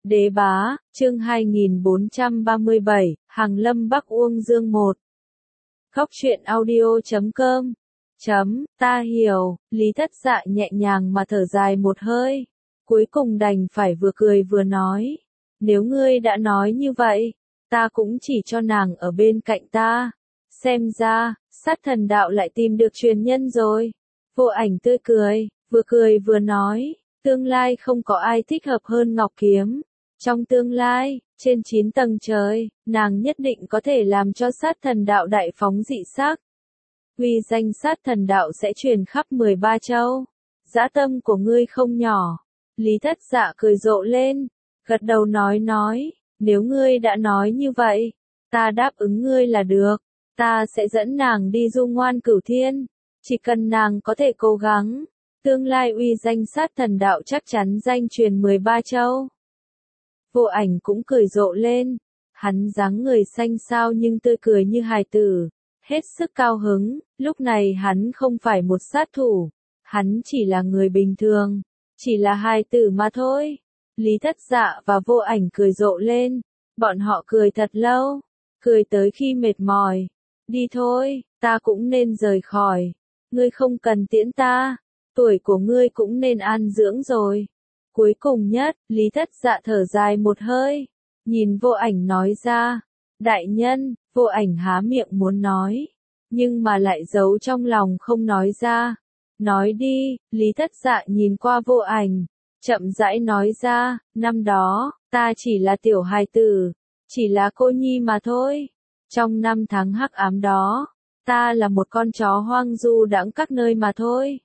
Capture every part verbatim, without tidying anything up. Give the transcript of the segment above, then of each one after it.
Đế bá, chương hai nghìn bốn trăm ba mươi bảy, Hàng Lâm Bắc Uông Dương một. Góc truyện audio chấm com. Chấm, ta hiểu, Lý Thất Dạ nhẹ nhàng mà thở dài một hơi. Cuối cùng đành phải vừa cười vừa nói. Nếu ngươi đã nói như vậy, ta cũng chỉ cho nàng ở bên cạnh ta. Xem ra, sát thần đạo lại tìm được truyền nhân rồi. Vô Ảnh tươi cười, vừa cười vừa nói. Tương lai không có ai thích hợp hơn Ngọc Kiếm. Trong tương lai, trên chín tầng trời, nàng nhất định có thể làm cho sát thần đạo đại phóng dị sắc. Uy danh sát thần đạo sẽ truyền khắp mười ba châu. Dã tâm của ngươi không nhỏ. Lý Thất Dạ cười rộ lên, gật đầu nói nói, nếu ngươi đã nói như vậy, ta đáp ứng ngươi là được. Ta sẽ dẫn nàng đi du ngoan cửu thiên. Chỉ cần nàng có thể cố gắng, tương lai uy danh sát thần đạo chắc chắn danh truyền mười ba châu. Vô Ảnh cũng cười rộ lên, hắn dáng người xanh xao nhưng tươi cười như hài tử, hết sức cao hứng, lúc này hắn không phải một sát thủ, hắn chỉ là người bình thường, chỉ là hài tử mà thôi. Lý Thất Dạ và Vô Ảnh cười rộ lên, bọn họ cười thật lâu, cười tới khi mệt mỏi. Đi thôi, ta cũng nên rời khỏi, ngươi không cần tiễn ta, tuổi của ngươi cũng nên an dưỡng rồi. Cuối cùng nhất, Lý Thất Dạ thở dài một hơi, nhìn Vô Ảnh nói ra, đại nhân. Vô Ảnh há miệng muốn nói, nhưng mà lại giấu trong lòng không nói ra. Nói đi. Lý Thất Dạ nhìn qua Vô Ảnh, chậm rãi nói ra, năm đó, ta chỉ là tiểu hài tử, chỉ là cô nhi mà thôi. Trong năm tháng hắc ám đó, ta là một con chó hoang du đãng các nơi mà thôi.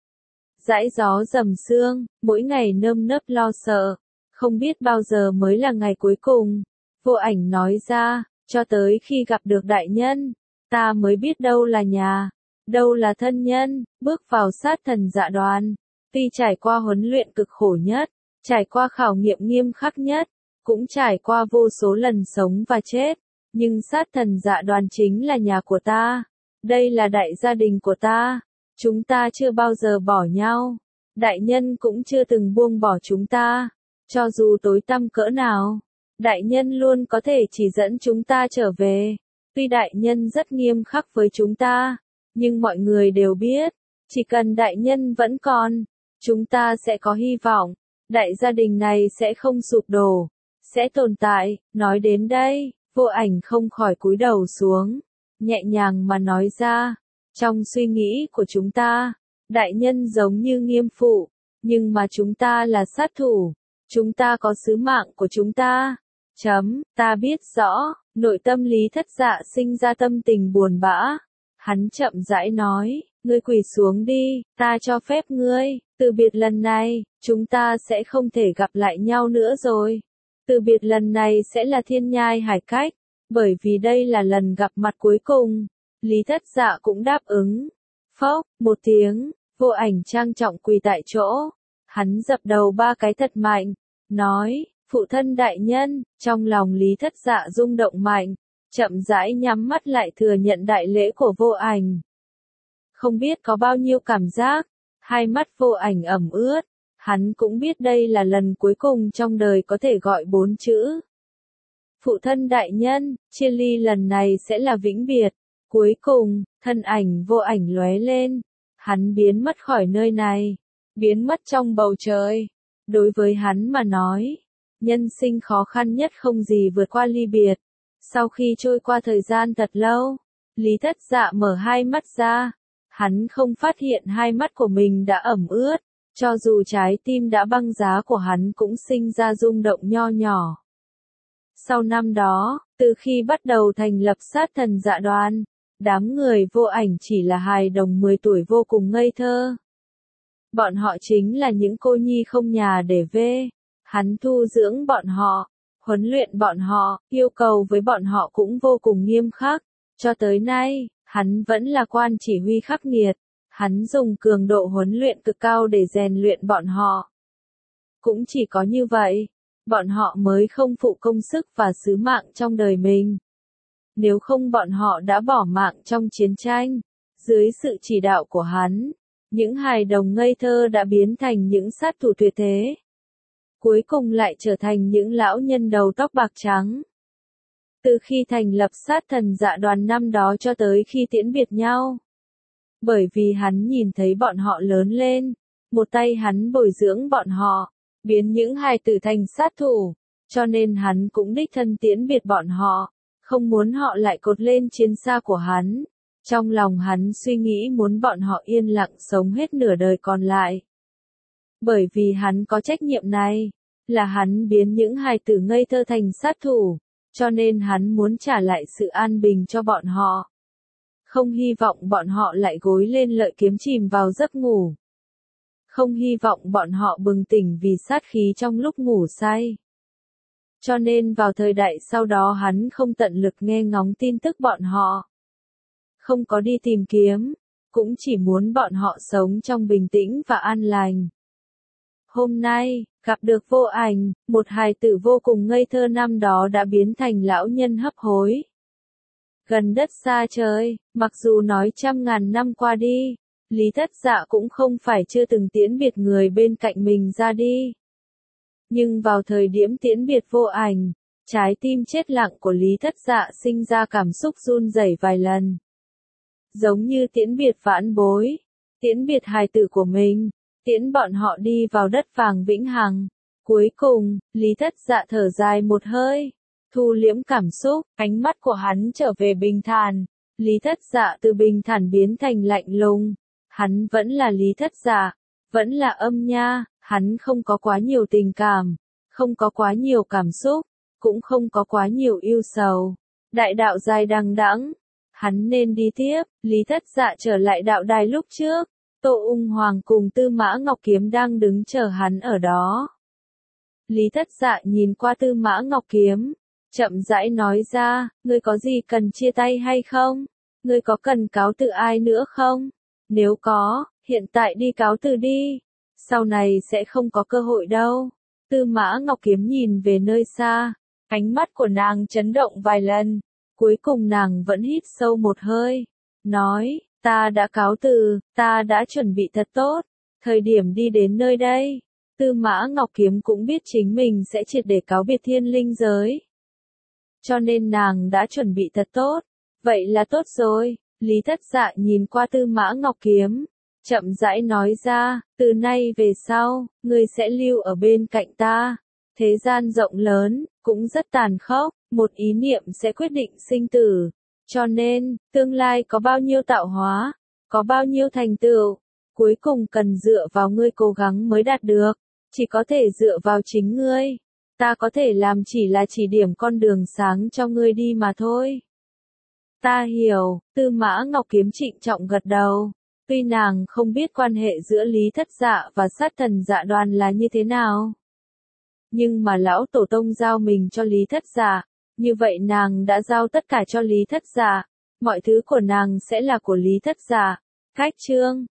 Dãi gió dầm sương, mỗi ngày nơm nớp lo sợ, không biết bao giờ mới là ngày cuối cùng. Vô Ảnh nói ra, cho tới khi gặp được đại nhân, ta mới biết đâu là nhà, đâu là thân nhân. Bước vào sát thần dạ đoàn, tuy trải qua huấn luyện cực khổ nhất, trải qua khảo nghiệm nghiêm khắc nhất, cũng trải qua vô số lần sống và chết, nhưng sát thần dạ đoàn chính là nhà của ta, đây là đại gia đình của ta. Chúng ta chưa bao giờ bỏ nhau. Đại nhân cũng chưa từng buông bỏ chúng ta. Cho dù tối tăm cỡ nào, đại nhân luôn có thể chỉ dẫn chúng ta trở về. Tuy đại nhân rất nghiêm khắc với chúng ta, nhưng mọi người đều biết, chỉ cần đại nhân vẫn còn, chúng ta sẽ có hy vọng. Đại gia đình này sẽ không sụp đổ, sẽ tồn tại. Nói đến đây, Vô Ảnh không khỏi cúi đầu xuống, nhẹ nhàng mà nói ra. Trong suy nghĩ của chúng ta, đại nhân giống như nghiêm phụ, nhưng mà chúng ta là sát thủ, chúng ta có sứ mạng của chúng ta. Chấm, ta biết rõ. Nội tâm Lý Thất Dạ sinh ra tâm tình buồn bã. Hắn chậm rãi nói, ngươi quỳ xuống đi, ta cho phép ngươi, từ biệt lần này, chúng ta sẽ không thể gặp lại nhau nữa rồi. Từ biệt lần này sẽ là thiên nhai hải cách, bởi vì đây là lần gặp mặt cuối cùng. Lý Thất Dạ cũng đáp ứng. Phốc, một tiếng, Vô Ảnh trang trọng quỳ tại chỗ. Hắn dập đầu ba cái thật mạnh, nói, phụ thân đại nhân. Trong lòng Lý Thất Dạ rung động mạnh, chậm rãi nhắm mắt lại thừa nhận đại lễ của Vô Ảnh. Không biết có bao nhiêu cảm giác, hai mắt Vô Ảnh ẩm ướt, hắn cũng biết đây là lần cuối cùng trong đời có thể gọi bốn chữ. Phụ thân đại nhân, chia ly lần này sẽ là vĩnh biệt. Cuối cùng, thân ảnh Vô Ảnh lóe lên, hắn biến mất khỏi nơi này, biến mất trong bầu trời. Đối với hắn mà nói, nhân sinh khó khăn nhất không gì vượt qua ly biệt. Sau khi trôi qua thời gian thật lâu, Lý Thất Dạ mở hai mắt ra, hắn không phát hiện hai mắt của mình đã ẩm ướt, cho dù trái tim đã băng giá của hắn cũng sinh ra rung động nho nhỏ. Sau năm đó, từ khi bắt đầu thành lập sát thần dạ đoàn, đám người Vô Ảnh chỉ là hài đồng mười tuổi vô cùng ngây thơ. Bọn họ chính là những cô nhi không nhà để về. Hắn thu dưỡng bọn họ, huấn luyện bọn họ, yêu cầu với bọn họ cũng vô cùng nghiêm khắc. Cho tới nay, hắn vẫn là quan chỉ huy khắc nghiệt. Hắn dùng cường độ huấn luyện cực cao để rèn luyện bọn họ. Cũng chỉ có như vậy, bọn họ mới không phụ công sức và sứ mạng trong đời mình. Nếu không bọn họ đã bỏ mạng trong chiến tranh. Dưới sự chỉ đạo của hắn, những hài đồng ngây thơ đã biến thành những sát thủ tuyệt thế. cuối cùng lại trở thành những lão nhân đầu tóc bạc trắng. Từ khi thành lập sát thần dạ đoàn năm đó cho tới khi tiễn biệt nhau. Bởi vì hắn nhìn thấy bọn họ lớn lên, một tay hắn bồi dưỡng bọn họ, biến những hài tử thành sát thủ, cho nên hắn cũng đích thân tiễn biệt bọn họ, không muốn họ lại cột lên chiến xa của hắn. Trong lòng hắn suy nghĩ muốn bọn họ yên lặng sống hết nửa đời còn lại. Bởi vì hắn có trách nhiệm này, là hắn biến những hài tử ngây thơ thành sát thủ, cho nên hắn muốn trả lại sự an bình cho bọn họ. Không hy vọng bọn họ lại gối lên lợi kiếm chìm vào giấc ngủ. Không hy vọng bọn họ bừng tỉnh vì sát khí trong lúc ngủ say. Cho nên vào thời đại sau đó hắn không tận lực nghe ngóng tin tức bọn họ. Không có đi tìm kiếm, cũng chỉ muốn bọn họ sống trong bình tĩnh và an lành. Hôm nay, gặp được Vô Ảnh, một hài tử vô cùng ngây thơ năm đó đã biến thành lão nhân hấp hối. Gần đất xa trời, mặc dù nói trăm ngàn năm qua đi, Lý Thất Dạ cũng không phải chưa từng tiễn biệt người bên cạnh mình ra đi. Nhưng vào thời điểm tiễn biệt Vô Ảnh, trái tim chết lặng của Lý Thất Dạ sinh ra cảm xúc run rẩy vài lần. Giống như tiễn biệt vãn bối, tiễn biệt hài tử của mình, tiễn bọn họ đi vào đất vàng vĩnh hằng. Cuối cùng, Lý Thất Dạ thở dài một hơi, thu liễm cảm xúc, ánh mắt của hắn trở về bình thản. Lý Thất Dạ từ bình thản biến thành lạnh lùng. Hắn vẫn là Lý Thất Dạ, vẫn là Âm Nha, hắn không có quá nhiều tình cảm, không có quá nhiều cảm xúc, cũng không có quá nhiều yêu sầu. Đại đạo dài đằng đẵng, hắn nên đi tiếp. Lý Thất Dạ trở lại đạo đài lúc trước, Tô Ung Hoàng cùng Tư Mã Ngọc Kiếm đang đứng chờ hắn ở đó. Lý Thất Dạ nhìn qua Tư Mã Ngọc Kiếm, chậm rãi nói ra, ngươi có gì cần chia tay hay không? Ngươi có cần cáo từ ai nữa không? Nếu có, hiện tại đi cáo từ đi, sau này sẽ không có cơ hội đâu. Tư Mã Ngọc Kiếm nhìn về nơi xa, ánh mắt của nàng chấn động vài lần, cuối cùng nàng vẫn hít sâu một hơi, nói, ta đã cáo từ, ta đã chuẩn bị thật tốt, thời điểm đi đến nơi đây. Tư Mã Ngọc Kiếm cũng biết chính mình sẽ triệt để cáo biệt thiên linh giới. Cho nên nàng đã chuẩn bị thật tốt, vậy là tốt rồi. Lý Thất Dạ nhìn qua Tư Mã Ngọc Kiếm, chậm rãi nói ra, từ nay về sau, ngươi sẽ lưu ở bên cạnh ta. Thế gian rộng lớn, cũng rất tàn khốc, một ý niệm sẽ quyết định sinh tử. Cho nên, tương lai có bao nhiêu tạo hóa, có bao nhiêu thành tựu, cuối cùng cần dựa vào ngươi cố gắng mới đạt được, chỉ có thể dựa vào chính ngươi. Ta có thể làm chỉ là chỉ điểm con đường sáng cho ngươi đi mà thôi. Ta hiểu. Tư Mã Ngọc Kiếm trịnh trọng gật đầu. Tuy nàng không biết quan hệ giữa Lý Thất Dạ và sát thần dạ đoàn là như thế nào. Nhưng mà lão tổ tông giao mình cho Lý Thất Dạ, như vậy nàng đã giao tất cả cho Lý Thất Dạ. Mọi thứ của nàng sẽ là của Lý Thất Dạ. Cách chương